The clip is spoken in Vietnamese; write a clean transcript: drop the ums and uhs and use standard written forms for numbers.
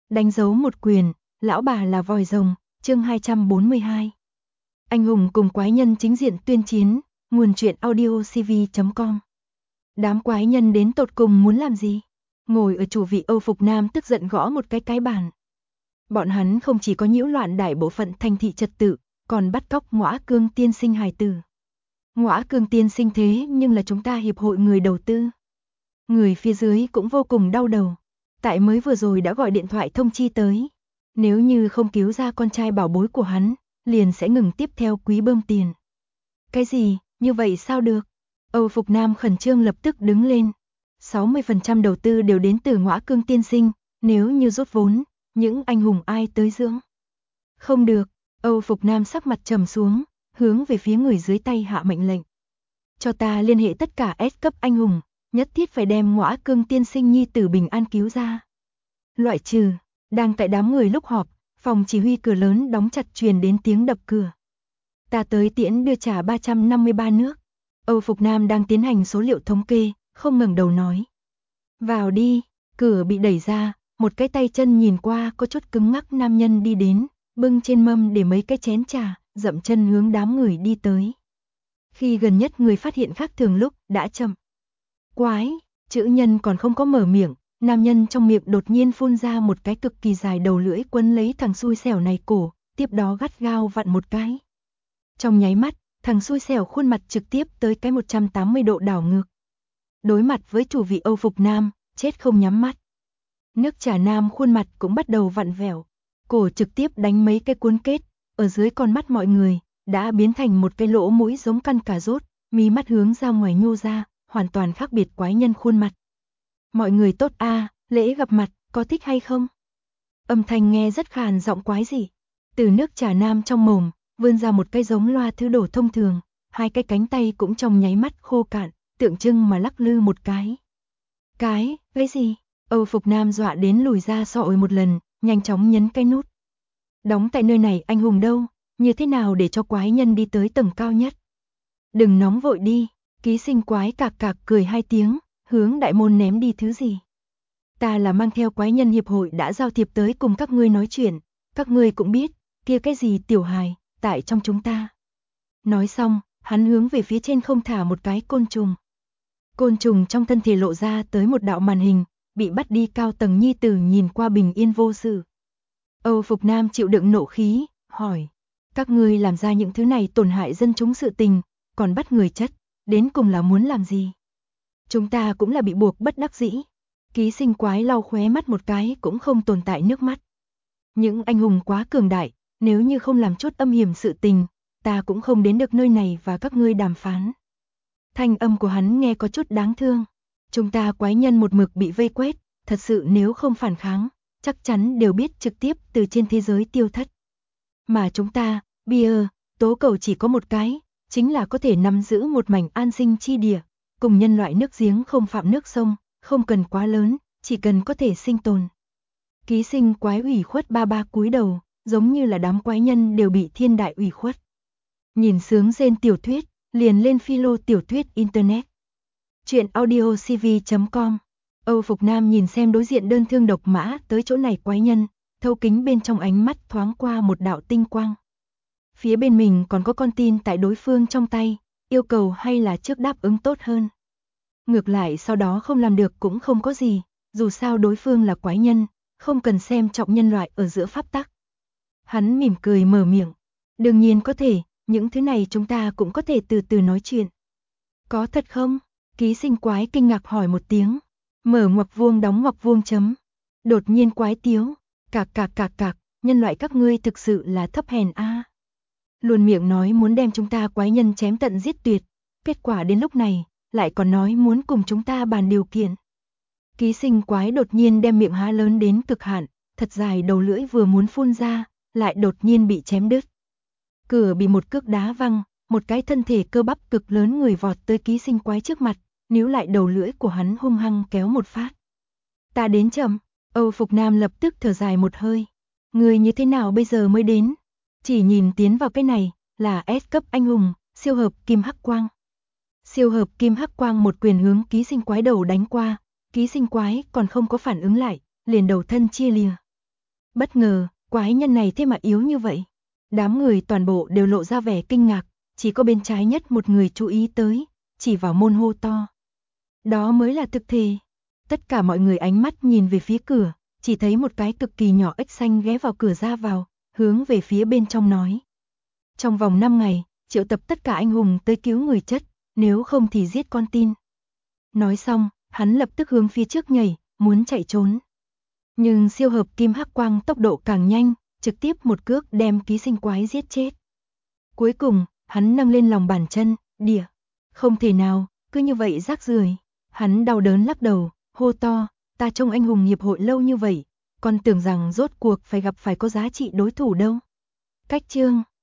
Đánh dấu một quyền, lão bà là vòi rồng, chương 242. Anh hùng cùng quái nhân chính diện tuyên chiến, nguồn truyện audiocv.com. Đám quái nhân đến tột cùng muốn làm gì? Ngồi ở chủ vị Âu Phục Nam tức giận gõ một cái bàn. Bọn hắn không chỉ có nhiễu loạn đại bộ phận thành thị trật tự, còn bắt cóc Ngõa Cương tiên sinh hài tử. Ngõa Cương tiên sinh thế nhưng là chúng ta hiệp hội người đầu tư. Người phía dưới cũng vô cùng đau đầu. Tại mới vừa rồi đã gọi điện thoại thông chi tới. Nếu như không cứu ra con trai bảo bối của hắn, liền sẽ ngừng tiếp theo quý bơm tiền. Cái gì, như vậy sao được? Âu Phục Nam khẩn trương lập tức đứng lên. 60% đầu tư đều đến từ Ngõa Cương tiên sinh, nếu như rút vốn, những anh hùng ai tới dưỡng? Không được, Âu Phục Nam sắc mặt trầm xuống, hướng về phía người dưới tay hạ mệnh lệnh. Cho ta liên hệ tất cả S cấp anh hùng, nhất thiết phải đem Ngõa Cương tiên sinh nhi tử bình an cứu ra. Loại trừ, đang tại đám người lúc họp, phòng chỉ huy cửa lớn đóng chặt truyền đến tiếng đập cửa. Ta tới tiễn đưa trả 353 nước. Âu Phục Nam đang tiến hành số liệu thống kê, không ngẩng đầu nói. Vào đi, cửa bị đẩy ra, một cái tay chân nhìn qua có chút cứng ngắc nam nhân đi đến, bưng trên mâm để mấy cái chén trà, dậm chân hướng đám người đi tới. Khi gần nhất người phát hiện khác thường lúc đã chậm. Quái, chữ nhân còn không có mở miệng, nam nhân trong miệng đột nhiên phun ra một cái cực kỳ dài đầu lưỡi quấn lấy thằng xui xẻo này cổ, tiếp đó gắt gao vặn một cái. Trong nháy mắt, thằng xui xẻo khuôn mặt trực tiếp tới cái 180 độ đảo ngược. Đối mặt với chủ vị Âu Phục Nam, chết không nhắm mắt. Nước trà nam khuôn mặt cũng bắt đầu vặn vẹo, cổ trực tiếp đánh mấy cái cuốn kết, ở dưới con mắt mọi người, đã biến thành một cái lỗ mũi giống căn cà rốt, mí mắt hướng ra ngoài nhô ra, hoàn toàn khác biệt quái nhân khuôn mặt. Mọi người tốt a, lễ gặp mặt, có thích hay không? Âm thanh nghe rất khàn giọng quái dị. Từ nước trà nam trong mồm, vươn ra một cái giống loa thứ đổ thông thường, hai cái cánh tay cũng trong nháy mắt khô cạn, tượng trưng mà lắc lư một cái. Cái gì? Âu Phục Nam dọa đến lùi ra sọ một lần, nhanh chóng nhấn cái nút. Đóng tại nơi này anh hùng đâu, như thế nào để cho quái nhân đi tới tầng cao nhất? Đừng nóng vội đi, ký sinh quái cạc cạc cười hai tiếng, hướng đại môn ném đi thứ gì. Ta là mang theo quái nhân hiệp hội đã giao thiệp tới cùng các ngươi nói chuyện, các ngươi cũng biết, kia cái gì tiểu hài, tại trong chúng ta. Nói xong, hắn hướng về phía trên không thả một cái côn trùng. Côn trùng trong thân thể lộ ra tới một đạo màn hình, bị bắt đi cao tầng nhi tử nhìn qua bình yên vô sự. Âu Phục Nam chịu đựng nộ khí, hỏi, các ngươi làm ra những thứ này tổn hại dân chúng sự tình, còn bắt người chất, đến cùng là muốn làm gì? Chúng ta cũng là bị buộc bất đắc dĩ. Ký sinh quái lau khóe mắt một cái cũng không tồn tại nước mắt. Những anh hùng quá cường đại, nếu như không làm chút âm hiểm sự tình, ta cũng không đến được nơi này và các ngươi đàm phán. Thanh âm của hắn nghe có chút đáng thương. Chúng ta quái nhân một mực bị vây quét, thật sự nếu không phản kháng, chắc chắn đều biết trực tiếp từ trên thế giới tiêu thất. Mà chúng ta, tố cầu chỉ có một cái, chính là có thể nắm giữ một mảnh an sinh chi địa, cùng nhân loại nước giếng không phạm nước sông, không cần quá lớn, chỉ cần có thể sinh tồn. Ký sinh quái ủy khuất ba cúi đầu, giống như là đám quái nhân đều bị thiên đại ủy khuất. Nhìn sướng rên tiểu thuyết, liền lên philo tiểu thuyết internet. Chuyện audiocv.com. Âu Phục Nam nhìn xem đối diện đơn thương độc mã tới chỗ này quái nhân, thấu kính bên trong ánh mắt thoáng qua một đạo tinh quang. Phía bên mình còn có con tin tại đối phương trong tay, yêu cầu hay là trước đáp ứng tốt hơn. Ngược lại sau đó không làm được cũng không có gì, dù sao đối phương là quái nhân, không cần xem trọng nhân loại ở giữa pháp tắc. Hắn mỉm cười mở miệng, đương nhiên có thể, những thứ này chúng ta cũng có thể từ từ nói chuyện. Có thật không? Ký sinh quái kinh ngạc hỏi một tiếng, mở ngoặc vuông đóng ngoặc vuông chấm. Đột nhiên quái tiếu, cạc, nhân loại các ngươi thực sự là thấp hèn a. Luôn miệng nói muốn đem chúng ta quái nhân chém tận giết tuyệt, kết quả đến lúc này, lại còn nói muốn cùng chúng ta bàn điều kiện. Ký sinh quái đột nhiên đem miệng há lớn đến cực hạn, thật dài đầu lưỡi vừa muốn phun ra, lại đột nhiên bị chém đứt. Cửa bị một cước đá văng, một cái thân thể cơ bắp cực lớn người vọt tới ký sinh quái trước mặt, níu lại đầu lưỡi của hắn hung hăng kéo một phát. Ta đến chậm, Âu Phục Nam lập tức thở dài một hơi. Người như thế nào bây giờ mới đến? Chỉ nhìn tiến vào cái này, là S cấp anh hùng, siêu hợp kim hắc quang. Siêu hợp kim hắc quang một quyền hướng ký sinh quái đầu đánh qua, ký sinh quái còn không có phản ứng lại, liền đầu thân chia lìa. Bất ngờ, quái nhân này thế mà yếu như vậy. Đám người toàn bộ đều lộ ra vẻ kinh ngạc, chỉ có bên trái nhất một người chú ý tới, chỉ vào môn hô to. Đó mới là thực thể. Tất cả mọi người ánh mắt nhìn về phía cửa, chỉ thấy một cái cực kỳ nhỏ ếch xanh ghé vào cửa ra vào, hướng về phía bên trong nói. Trong vòng 5 ngày, triệu tập tất cả anh hùng tới cứu người chất, nếu không thì giết con tin. Nói xong, hắn lập tức hướng phía trước nhảy, muốn chạy trốn. Nhưng siêu hợp kim hắc quang tốc độ càng nhanh, trực tiếp một cước đem ký sinh quái giết chết. Cuối cùng, hắn nâng lên lòng bàn chân, đỉa. Không thể nào, cứ như vậy rác rưởi. Hắn đau đớn lắc đầu, hô to, ta trông anh hùng hiệp hội lâu như vậy, còn tưởng rằng rốt cuộc phải gặp phải có giá trị đối thủ đâu. Cách chương